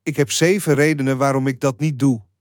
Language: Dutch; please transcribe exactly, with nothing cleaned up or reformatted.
Ik heb zeven redenen waarom ik dat niet doe.